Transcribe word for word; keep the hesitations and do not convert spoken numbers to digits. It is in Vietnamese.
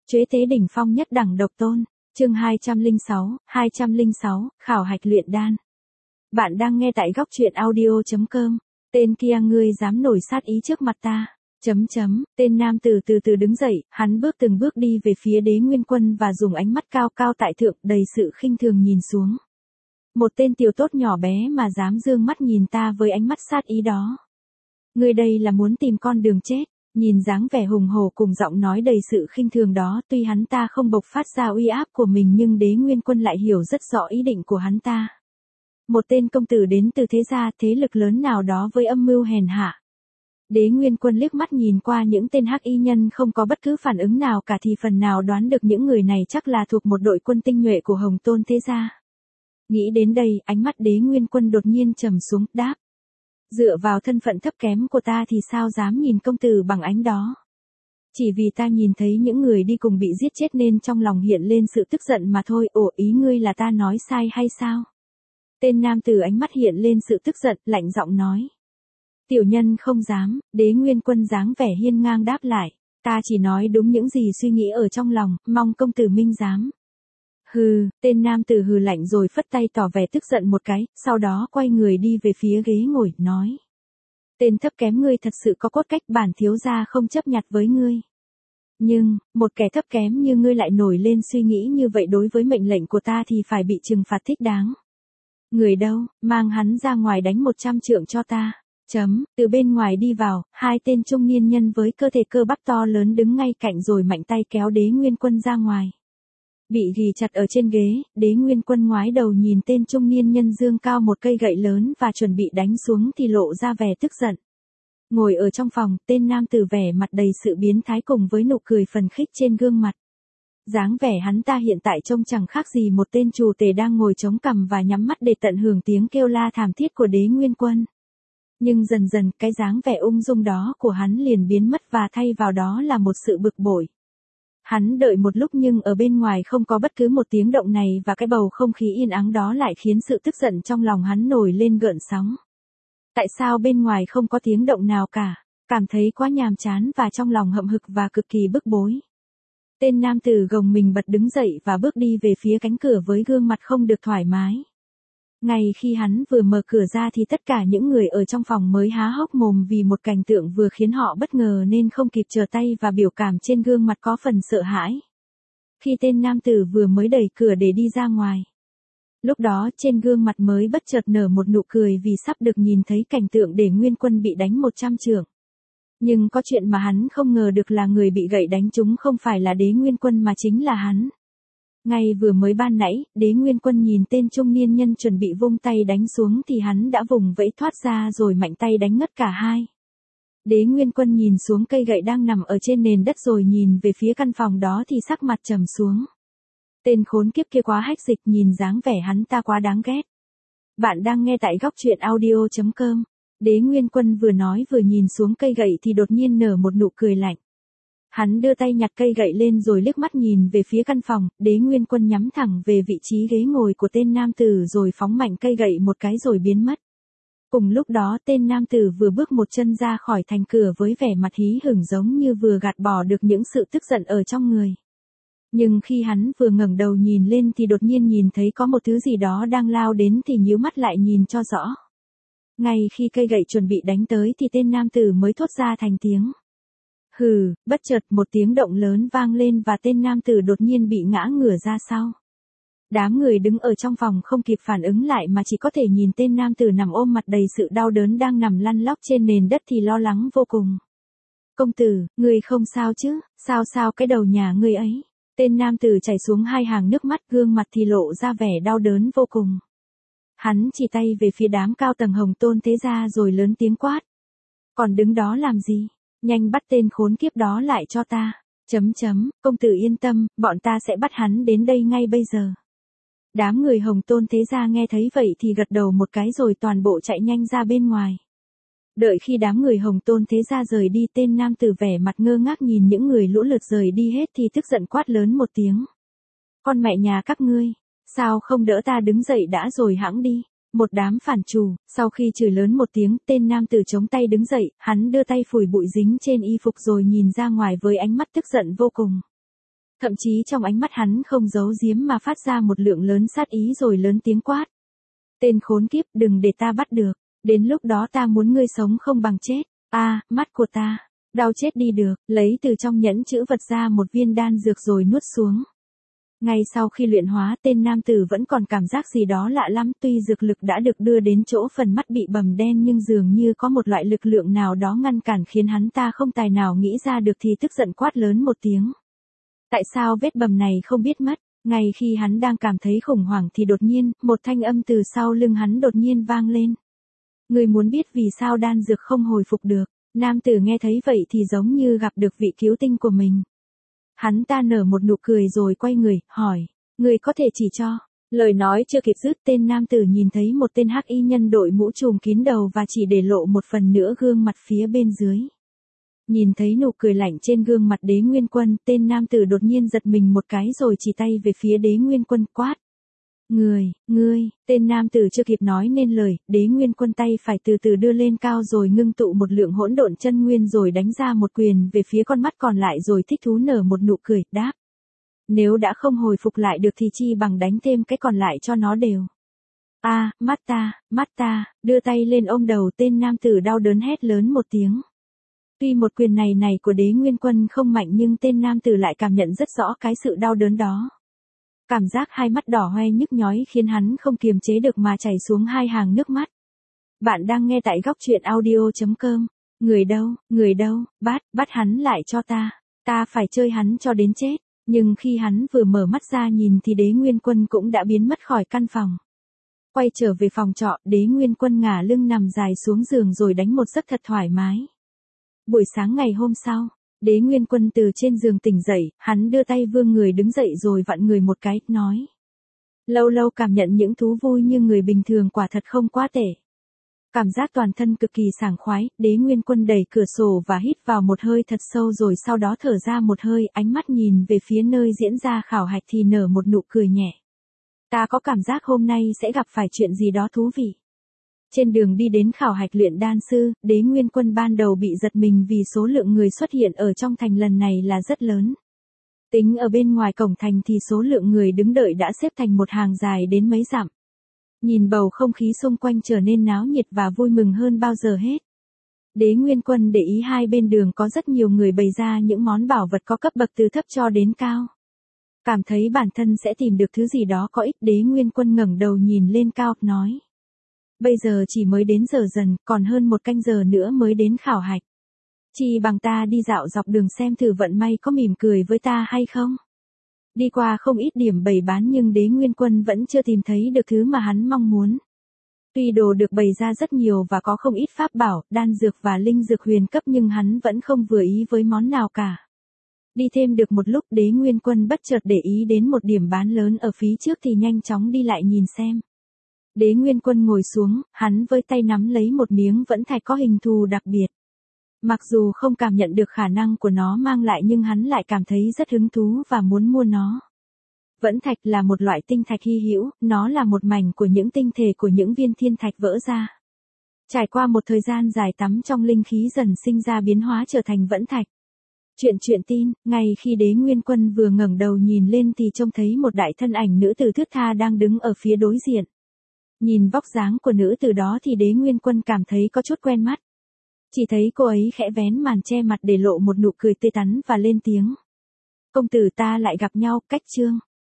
Chế tế đỉnh phong nhất đẳng độc tôn, chương hai trăm lẻ sáu, hai trăm lẻ sáu, khảo hạch luyện đan. Bạn đang nghe tại góc truyện audio.com, tên kia ngươi dám nổi sát ý trước mặt ta, chấm chấm, tên nam tử từ từ đứng dậy, hắn bước từng bước đi về phía Đế Nguyên Quân và dùng ánh mắt cao cao tại thượng đầy sự khinh thường nhìn xuống. Một tên tiểu tốt nhỏ bé mà dám dương mắt nhìn ta với ánh mắt sát ý đó. Ngươi đây là muốn tìm con đường chết. Nhìn dáng vẻ hùng hổ cùng giọng nói đầy sự khinh thường đó, tuy hắn ta không bộc phát ra uy áp của mình nhưng Đế Nguyên Quân lại hiểu rất rõ ý định của hắn ta. Một tên công tử đến từ thế gia, thế lực lớn nào đó với âm mưu hèn hạ. Đế Nguyên Quân liếc mắt nhìn qua những tên hắc y nhân không có bất cứ phản ứng nào cả thì phần nào đoán được những người này chắc là thuộc một đội quân tinh nhuệ của Hồng Tôn thế gia. Nghĩ đến đây, ánh mắt Đế Nguyên Quân đột nhiên trầm xuống, đáp. Dựa vào thân phận thấp kém của ta thì sao dám nhìn công tử bằng ánh đó. Chỉ vì ta nhìn thấy những người đi cùng bị giết chết nên trong lòng hiện lên sự tức giận mà thôi. Ồ, ý ngươi là ta nói sai hay sao? Tên nam tử ánh mắt hiện lên sự tức giận, lạnh giọng nói. Tiểu nhân không dám. Đế Nguyên Quân dáng vẻ hiên ngang đáp lại. Ta chỉ nói đúng những gì suy nghĩ ở trong lòng, mong công tử minh giám. Hừ, tên nam tử hừ lạnh rồi phất tay tỏ vẻ tức giận một cái, sau đó quay người đi về phía ghế ngồi, nói. Tên thấp kém ngươi thật sự có cốt cách, bản thiếu gia không chấp nhặt với ngươi. Nhưng, một kẻ thấp kém như ngươi lại nổi lên suy nghĩ như vậy đối với mệnh lệnh của ta thì phải bị trừng phạt thích đáng. Người đâu, mang hắn ra ngoài đánh một trăm trượng cho ta. Chấm, từ bên ngoài đi vào, hai tên trung niên nhân với cơ thể cơ bắp to lớn đứng ngay cạnh rồi mạnh tay kéo Đế Nguyên Quân ra ngoài. Bị ghì chặt ở trên ghế, Đế Nguyên Quân ngoái đầu nhìn tên trung niên nhân dương cao một cây gậy lớn và chuẩn bị đánh xuống thì lộ ra vẻ tức giận. Ngồi ở trong phòng, tên nam tử vẻ mặt đầy sự biến thái cùng với nụ cười phần khích trên gương mặt. Dáng vẻ hắn ta hiện tại trông chẳng khác gì một tên trù tể đang ngồi chống cằm và nhắm mắt để tận hưởng tiếng kêu la thảm thiết của Đế Nguyên Quân. Nhưng dần dần, cái dáng vẻ ung dung đó của hắn liền biến mất và thay vào đó là một sự bực bội. Hắn đợi một lúc nhưng ở bên ngoài không có bất cứ một tiếng động này và cái bầu không khí yên ắng đó lại khiến sự tức giận trong lòng hắn nổi lên gợn sóng. Tại sao bên ngoài không có tiếng động nào cả? Cảm thấy quá nhàm chán và trong lòng hậm hực và cực kỳ bức bối. Tên nam tử gồng mình bật đứng dậy và bước đi về phía cánh cửa với gương mặt không được thoải mái. Ngay khi hắn vừa mở cửa ra thì tất cả những người ở trong phòng mới há hốc mồm vì một cảnh tượng vừa khiến họ bất ngờ nên không kịp trở tay và biểu cảm trên gương mặt có phần sợ hãi. Khi tên nam tử vừa mới đẩy cửa để đi ra ngoài. Lúc đó trên gương mặt mới bất chợt nở một nụ cười vì sắp được nhìn thấy cảnh tượng Đế Nguyên Quân bị đánh một trăm trượng. Nhưng có chuyện mà hắn không ngờ được là người bị gậy đánh trúng không phải là Đế Nguyên Quân mà chính là hắn. Ngay vừa mới ban nãy, Đế Nguyên Quân nhìn tên trung niên nhân chuẩn bị vung tay đánh xuống thì hắn đã vùng vẫy thoát ra rồi mạnh tay đánh ngất cả hai. Đế Nguyên Quân nhìn xuống cây gậy đang nằm ở trên nền đất rồi nhìn về phía căn phòng đó thì sắc mặt trầm xuống. Tên khốn kiếp kia quá hách dịch, nhìn dáng vẻ hắn ta quá đáng ghét. Bạn đang nghe tại góc truyện audio.com. Đế Nguyên Quân vừa nói vừa nhìn xuống cây gậy thì đột nhiên nở một nụ cười lạnh. Hắn đưa tay nhặt cây gậy lên rồi liếc mắt nhìn về phía căn phòng, Đế Nguyên Quân nhắm thẳng về vị trí ghế ngồi của tên nam tử rồi phóng mạnh cây gậy một cái rồi biến mất. Cùng lúc đó tên nam tử vừa bước một chân ra khỏi thành cửa với vẻ mặt hí hửng giống như vừa gạt bỏ được những sự tức giận ở trong người. Nhưng khi hắn vừa ngẩng đầu nhìn lên thì đột nhiên nhìn thấy có một thứ gì đó đang lao đến thì nhíu mắt lại nhìn cho rõ. Ngay khi cây gậy chuẩn bị đánh tới thì tên nam tử mới thốt ra thành tiếng. Hừ, bất chợt một tiếng động lớn vang lên và tên nam tử đột nhiên bị ngã ngửa ra sau. Đám người đứng ở trong phòng không kịp phản ứng lại mà chỉ có thể nhìn tên nam tử nằm ôm mặt đầy sự đau đớn đang nằm lăn lóc trên nền đất thì lo lắng vô cùng. Công tử, người không sao chứ, sao sao cái đầu nhà ngươi ấy. Tên nam tử chảy xuống hai hàng nước mắt, gương mặt thì lộ ra vẻ đau đớn vô cùng. Hắn chỉ tay về phía đám cao tầng Hồng Tôn thế gia rồi lớn tiếng quát. Còn đứng đó làm gì? Nhanh bắt tên khốn kiếp đó lại cho ta. Chấm chấm, công tử yên tâm, bọn ta sẽ bắt hắn đến đây ngay bây giờ. Đám người Hồng Tôn thế gia nghe thấy vậy thì gật đầu một cái rồi toàn bộ chạy nhanh ra bên ngoài. Đợi khi đám người Hồng Tôn thế gia rời đi, tên nam tử vẻ mặt ngơ ngác nhìn những người lũ lượt rời đi hết thì tức giận quát lớn một tiếng. Con mẹ nhà các ngươi, sao không đỡ ta đứng dậy đã rồi hãng đi. Một đám phản trù, sau khi chửi lớn một tiếng, tên nam tử chống tay đứng dậy, hắn đưa tay phủi bụi dính trên y phục rồi nhìn ra ngoài với ánh mắt tức giận vô cùng. Thậm chí trong ánh mắt hắn không giấu giếm mà phát ra một lượng lớn sát ý rồi lớn tiếng quát. Tên khốn kiếp, đừng để ta bắt được, đến lúc đó ta muốn ngươi sống không bằng chết. A, à, mắt của ta, đau chết đi được, lấy từ trong nhẫn chữ vật ra một viên đan dược rồi nuốt xuống. Ngay sau khi luyện hóa, tên nam tử vẫn còn cảm giác gì đó lạ lắm, tuy dược lực đã được đưa đến chỗ phần mắt bị bầm đen nhưng dường như có một loại lực lượng nào đó ngăn cản khiến hắn ta không tài nào nghĩ ra được thì tức giận quát lớn một tiếng. Tại sao vết bầm này không biết mất? Ngay khi hắn đang cảm thấy khủng hoảng thì đột nhiên, một thanh âm từ sau lưng hắn đột nhiên vang lên. Người muốn biết vì sao đan dược không hồi phục được? Nam tử nghe thấy vậy thì giống như gặp được vị cứu tinh của mình. Hắn ta nở một nụ cười rồi quay người, hỏi, người có thể chỉ cho. Lời nói chưa kịp dứt, tên nam tử nhìn thấy một tên hắc y nhân đội mũ trùm kín đầu và chỉ để lộ một phần nữa gương mặt phía bên dưới. Nhìn thấy nụ cười lạnh trên gương mặt Đế Nguyên Quân, tên nam tử đột nhiên giật mình một cái rồi chỉ tay về phía Đế Nguyên Quân quát. Người, ngươi, tên nam tử chưa kịp nói nên lời, Đế Nguyên Quân tay phải từ từ đưa lên cao rồi ngưng tụ một lượng hỗn độn chân nguyên rồi đánh ra một quyền về phía con mắt còn lại rồi thích thú nở một nụ cười, đáp. Nếu đã không hồi phục lại được thì chi bằng đánh thêm cái còn lại cho nó đều. A, à, mắt ta, mắt ta, đưa tay lên ôm đầu tên nam tử đau đớn hét lớn một tiếng. Tuy một quyền này này của Đế Nguyên Quân không mạnh nhưng tên nam tử lại cảm nhận rất rõ cái sự đau đớn đó. Cảm giác hai mắt đỏ hoe nhức nhói khiến hắn không kiềm chế được mà chảy xuống hai hàng nước mắt. Bạn đang nghe tại góc truyện audio chấm com. Người đâu, người đâu, bắt, bắt hắn lại cho ta. Ta phải chơi hắn cho đến chết. Nhưng khi hắn vừa mở mắt ra nhìn thì Đế Nguyên Quân cũng đã biến mất khỏi căn phòng. Quay trở về phòng trọ, Đế Nguyên Quân ngả lưng nằm dài xuống giường rồi đánh một giấc thật thoải mái. Buổi sáng ngày hôm sau, Đế Nguyên Quân từ trên giường tỉnh dậy, hắn đưa tay vươn người đứng dậy rồi vặn người một cái, nói. Lâu lâu cảm nhận những thú vui như người bình thường quả thật không quá tệ. Cảm giác toàn thân cực kỳ sảng khoái, Đế Nguyên Quân đẩy cửa sổ và hít vào một hơi thật sâu rồi sau đó thở ra một hơi, ánh mắt nhìn về phía nơi diễn ra khảo hạch thì nở một nụ cười nhẹ. Ta có cảm giác hôm nay sẽ gặp phải chuyện gì đó thú vị. Trên đường đi đến khảo hạch luyện đan sư, Đế Nguyên Quân ban đầu bị giật mình vì số lượng người xuất hiện ở trong thành lần này là rất lớn. Tính ở bên ngoài cổng thành thì số lượng người đứng đợi đã xếp thành một hàng dài đến mấy dặm. Nhìn bầu không khí xung quanh trở nên náo nhiệt và vui mừng hơn bao giờ hết. Đế Nguyên Quân để ý hai bên đường có rất nhiều người bày ra những món bảo vật có cấp bậc từ thấp cho đến cao. Cảm thấy bản thân sẽ tìm được thứ gì đó có ích, Đế Nguyên Quân ngẩng đầu nhìn lên cao, nói. Bây giờ chỉ mới đến giờ dần, còn hơn một canh giờ nữa mới đến khảo hạch. Chỉ bằng ta đi dạo dọc đường xem thử vận may có mỉm cười với ta hay không. Đi qua không ít điểm bày bán nhưng Đế Nguyên Quân vẫn chưa tìm thấy được thứ mà hắn mong muốn. Tuy đồ được bày ra rất nhiều và có không ít pháp bảo, đan dược và linh dược huyền cấp nhưng hắn vẫn không vừa ý với món nào cả. Đi thêm được một lúc Đế Nguyên Quân bất chợt để ý đến một điểm bán lớn ở phía trước thì nhanh chóng đi lại nhìn xem. Đế Nguyên Quân ngồi xuống, hắn với tay nắm lấy một miếng vẫn thạch có hình thù đặc biệt. Mặc dù không cảm nhận được khả năng của nó mang lại nhưng hắn lại cảm thấy rất hứng thú và muốn mua nó. Vẫn thạch là một loại tinh thạch hy hữu, nó là một mảnh của những tinh thể của những viên thiên thạch vỡ ra. Trải qua một thời gian dài tắm trong linh khí dần sinh ra biến hóa trở thành vẫn thạch. Chuyện truyện tin, ngay khi Đế Nguyên Quân vừa ngẩng đầu nhìn lên thì trông thấy một đại thân ảnh nữ tử thướt tha đang đứng ở phía đối diện. Nhìn vóc dáng của nữ tử đó thì Đế Nguyên Quân cảm thấy có chút quen mắt. Chỉ thấy cô ấy khẽ vén màn che mặt để lộ một nụ cười tươi tắn và lên tiếng. Công tử ta lại gặp nhau, Cách Trương.